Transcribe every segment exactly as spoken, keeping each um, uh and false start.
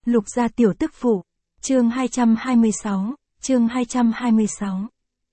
Lục gia tiểu tức phụ. Chương hai trăm hai mươi sáu, chương hai trăm hai mươi sáu.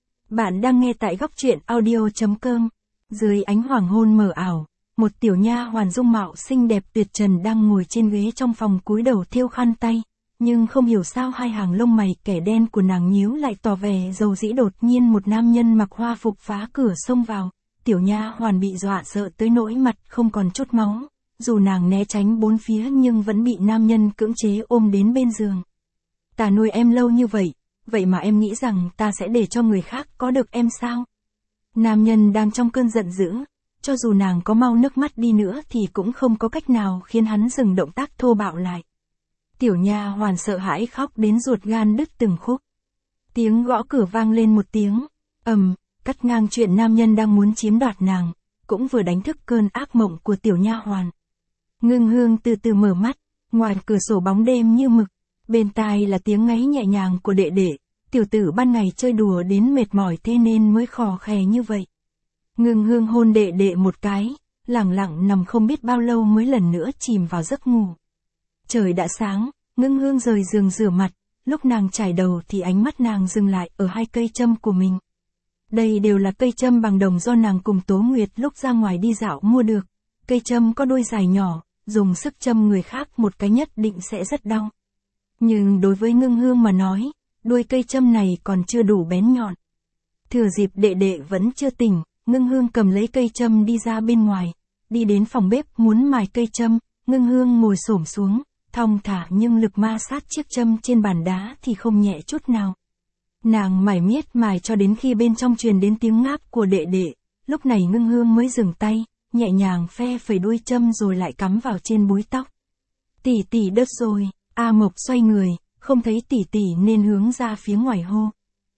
Bạn đang nghe tại góc truyện audio.com. Dưới ánh hoàng hôn mờ ảo, một tiểu nha hoàn dung mạo xinh đẹp tuyệt trần đang ngồi trên ghế trong phòng cúi đầu thêu khăn tay, nhưng không hiểu sao hai hàng lông mày kẻ đen của nàng nhíu lại tỏ vẻ dầu dĩ. Đột nhiên một nam nhân mặc hoa phục phá cửa xông vào, tiểu nha hoàn bị dọa sợ tới nỗi mặt không còn chút máu, dù nàng né tránh bốn phía nhưng vẫn bị nam nhân cưỡng chế ôm đến bên giường. Ta nuôi em lâu như vậy, vậy mà em nghĩ rằng ta sẽ để cho người khác có được em sao? Nam nhân đang trong cơn giận dữ, cho dù nàng có mau nước mắt đi nữa thì cũng không có cách nào khiến hắn dừng động tác thô bạo lại. Tiểu nha hoàn sợ hãi khóc đến ruột gan đứt từng khúc. Tiếng gõ cửa vang lên một tiếng, ầm, cắt ngang chuyện nam nhân đang muốn chiếm đoạt nàng, cũng vừa đánh thức cơn ác mộng của tiểu nha hoàn. Ngưng Hương từ từ mở mắt, ngoài cửa sổ bóng đêm như mực, bên tai là tiếng ngáy nhẹ nhàng của đệ đệ, tiểu tử ban ngày chơi đùa đến mệt mỏi thế nên mới khò khè như vậy. Ngưng Hương hôn đệ đệ một cái, lẳng lặng nằm không biết bao lâu mới lần nữa chìm vào giấc ngủ. Trời đã sáng, Ngưng Hương rời giường rửa mặt, lúc nàng chải đầu thì ánh mắt nàng dừng lại ở hai cây châm của mình. Đây đều là cây châm bằng đồng do nàng cùng Tố Nguyệt lúc ra ngoài đi dạo mua được. Cây châm có đuôi dài nhỏ, dùng sức châm người khác một cái nhất định sẽ rất đau. Nhưng đối với Ngưng Hương mà nói, đuôi cây châm này còn chưa đủ bén nhọn. Thừa dịp đệ đệ vẫn chưa tỉnh, Ngưng Hương cầm lấy cây châm đi ra bên ngoài, đi đến phòng bếp muốn mài cây châm. Ngưng Hương ngồi xổm xuống, thong thả nhưng lực ma sát chiếc châm trên bàn đá thì không nhẹ chút nào. Nàng mải miết mài cho đến khi bên trong truyền đến tiếng ngáp của đệ đệ, lúc này Ngưng Hương mới dừng tay, nhẹ nhàng phe phẩy đuôi châm rồi lại cắm vào trên búi tóc. Tỷ tỷ đứt rồi. A Mộc xoay người, không thấy tỷ tỷ nên hướng ra phía ngoài hô.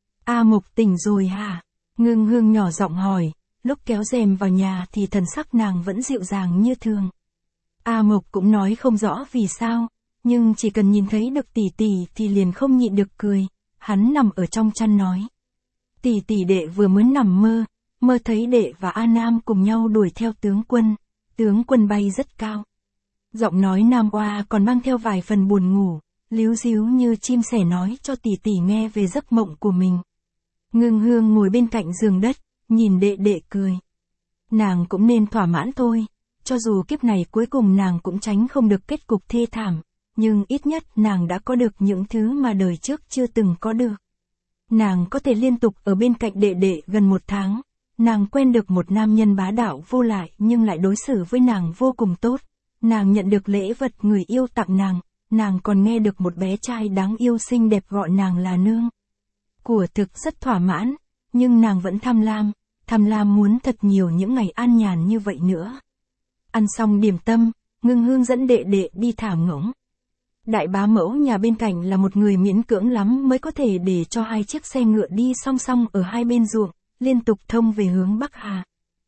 A Mộc tỉnh rồi hả? Ngưng Hương nhỏ giọng hỏi, lúc kéo rèm vào nhà thì thần sắc nàng vẫn dịu dàng như thường. A Mộc cũng nói không rõ vì sao, nhưng chỉ cần nhìn thấy được tỷ tỷ thì liền không nhịn được cười. Hắn nằm ở trong chăn nói. Tỷ tỷ đệ vừa mới nằm mơ, mơ thấy đệ và A Nam cùng nhau đuổi theo tướng quân, tướng quân bay rất cao. Giọng nói Nam Oa còn mang theo vài phần buồn ngủ, líu díu như chim sẻ nói cho tỷ tỷ nghe về giấc mộng của mình. Ngưng Hương ngồi bên cạnh giường đất, nhìn đệ đệ cười. Nàng cũng nên thỏa mãn thôi, cho dù kiếp này cuối cùng nàng cũng tránh không được kết cục thê thảm, nhưng ít nhất nàng đã có được những thứ mà đời trước chưa từng có được. Nàng có thể liên tục ở bên cạnh đệ đệ gần một tháng, nàng quen được một nam nhân bá đạo vô lại nhưng lại đối xử với nàng vô cùng tốt. Nàng nhận được lễ vật người yêu tặng nàng, nàng còn nghe được một bé trai đáng yêu xinh đẹp gọi nàng là nương. Của thực rất thỏa mãn, nhưng nàng vẫn tham lam, tham lam muốn thật nhiều những ngày an nhàn như vậy nữa. Ăn xong điểm tâm, Ngưng Hương dẫn đệ đệ đi thả ngỗng. Đại bá mẫu nhà bên cạnh là một người miễn cưỡng lắm mới có thể để cho hai chiếc xe ngựa đi song song ở hai bên ruộng, liên tục thông về hướng Bắc Hà.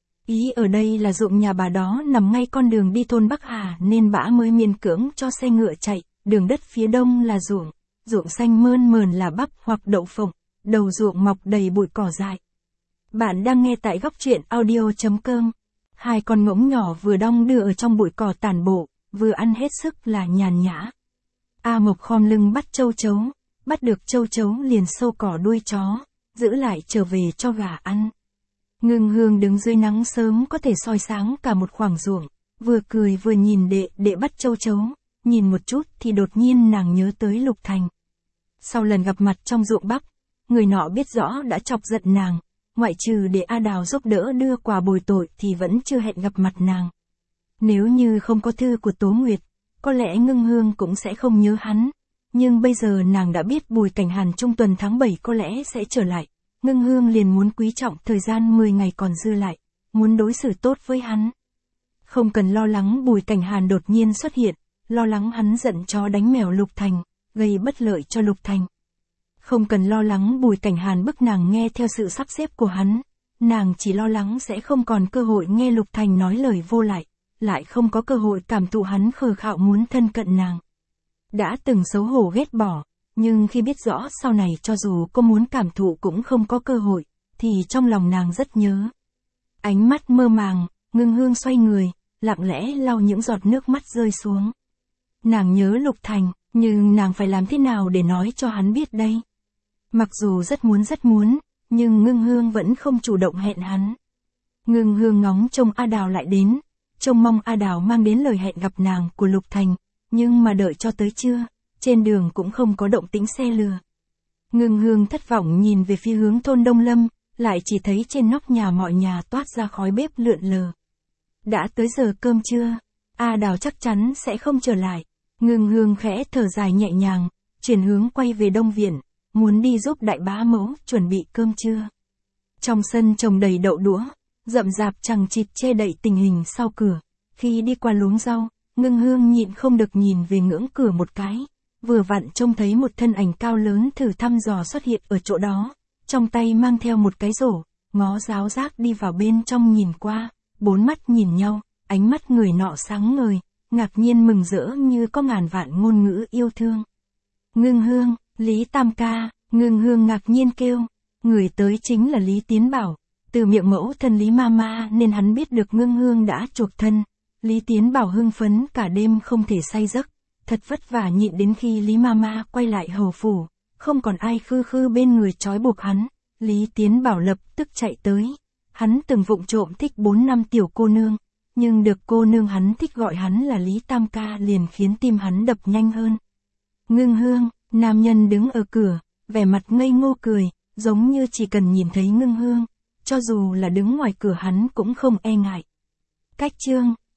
Ý ở đây là ruộng nhà bà đó nằm ngay con đường đi thôn Bắc Hà nên bả mới miễn cưỡng cho xe ngựa chạy. Đường đất phía đông là ruộng, ruộng xanh mơn mờn là bắp hoặc đậu phộng, đầu ruộng mọc đầy bụi cỏ dại. Bạn đang nghe tại góc truyện audio.com. Hai con ngỗng nhỏ vừa đong đưa ở trong bụi cỏ tản bộ, vừa ăn hết sức là nhàn nhã. A Mộc khom lưng bắt châu chấu, bắt được châu chấu liền xâu cỏ đuôi chó, giữ lại trở về cho gà ăn. Ngưng Hương đứng dưới nắng sớm có thể soi sáng cả một khoảng ruộng, vừa cười vừa nhìn đệ đệ bắt châu chấu, nhìn một chút thì đột nhiên nàng nhớ tới Lục Thành. Sau lần gặp mặt trong ruộng bắp, người nọ biết rõ đã chọc giận nàng, ngoại trừ để A Đào giúp đỡ đưa quà bồi tội thì vẫn chưa hẹn gặp mặt nàng. Nếu như không có thư của Tố Nguyệt, có lẽ Ngưng Hương cũng sẽ không nhớ hắn, nhưng bây giờ nàng đã biết Bùi Cảnh Hàn trung tuần tháng bảy có lẽ sẽ trở lại. Ngưng Hương liền muốn quý trọng thời gian mười ngày còn dư lại, muốn đối xử tốt với hắn. Không cần lo lắng Bùi Cảnh Hàn đột nhiên xuất hiện, lo lắng hắn giận chó đánh mèo Lục Thành, gây bất lợi cho Lục Thành. Không cần lo lắng Bùi Cảnh Hàn bức nàng nghe theo sự sắp xếp của hắn, nàng chỉ lo lắng sẽ không còn cơ hội nghe Lục Thành nói lời vô lại, lại không có cơ hội cảm thụ hắn khờ khạo muốn thân cận nàng. Đã từng xấu hổ ghét bỏ, nhưng khi biết rõ sau này cho dù cô muốn cảm thụ cũng không có cơ hội, thì trong lòng nàng rất nhớ. Ánh mắt mơ màng, Ngưng Hương xoay người, lặng lẽ lau những giọt nước mắt rơi xuống. Nàng nhớ Lục Thành, Nhưng nàng phải làm thế nào để nói cho hắn biết đây? Mặc dù rất muốn rất muốn, nhưng Ngưng Hương vẫn không chủ động hẹn hắn. Ngưng Hương ngóng trông A Đào lại đến, trông mong A Đào mang đến lời hẹn gặp nàng của Lục Thành, nhưng mà đợi cho tới trưa, trên đường cũng không có động tĩnh xe lừa. Ngưng Hương thất vọng nhìn về phía hướng thôn Đông Lâm, lại chỉ thấy trên nóc nhà mọi nhà toát ra khói bếp lượn lờ. Đã tới giờ cơm trưa, A Đào chắc chắn sẽ không trở lại. Ngưng Hương khẽ thở dài nhẹ nhàng, chuyển hướng quay về Đông Viện, muốn đi giúp đại bá mẫu chuẩn bị cơm trưa. Trong sân trồng đầy đậu đũa, rậm rạp chằng chịt che đậy tình hình sau cửa. Khi đi qua luống rau, Ngưng Hương nhịn không được nhìn về ngưỡng cửa một cái. Vừa vặn trông thấy một thân ảnh cao lớn thử thăm dò xuất hiện ở chỗ đó, trong tay mang theo một cái rổ, ngó giáo giác đi vào bên trong nhìn qua, bốn mắt nhìn nhau, ánh mắt người nọ sáng ngời, ngạc nhiên mừng rỡ như có ngàn vạn ngôn ngữ yêu thương. Ngưng Hương, Lý Tam ca, Ngưng Hương ngạc nhiên kêu, người tới chính là Lý Tiến Bảo, từ miệng mẫu thân Lý Mama nên hắn biết được Ngưng Hương đã chuộc thân. Lý Tiến Bảo hưng phấn cả đêm không thể say giấc, thật vất vả nhịn đến khi Lý Mama quay lại hầu phủ, không còn ai khư khư bên người trói buộc hắn, Lý Tiến Bảo lập tức chạy tới. Hắn từng vụng trộm thích bốn năm tiểu cô nương, nhưng được cô nương hắn thích gọi hắn là Lý Tam ca liền khiến tim hắn đập nhanh hơn. Ngưng Hương, nam nhân đứng ở cửa, vẻ mặt ngây ngô cười, giống như chỉ cần nhìn thấy Ngưng Hương, cho dù là đứng ngoài cửa hắn cũng không e ngại. Cách chương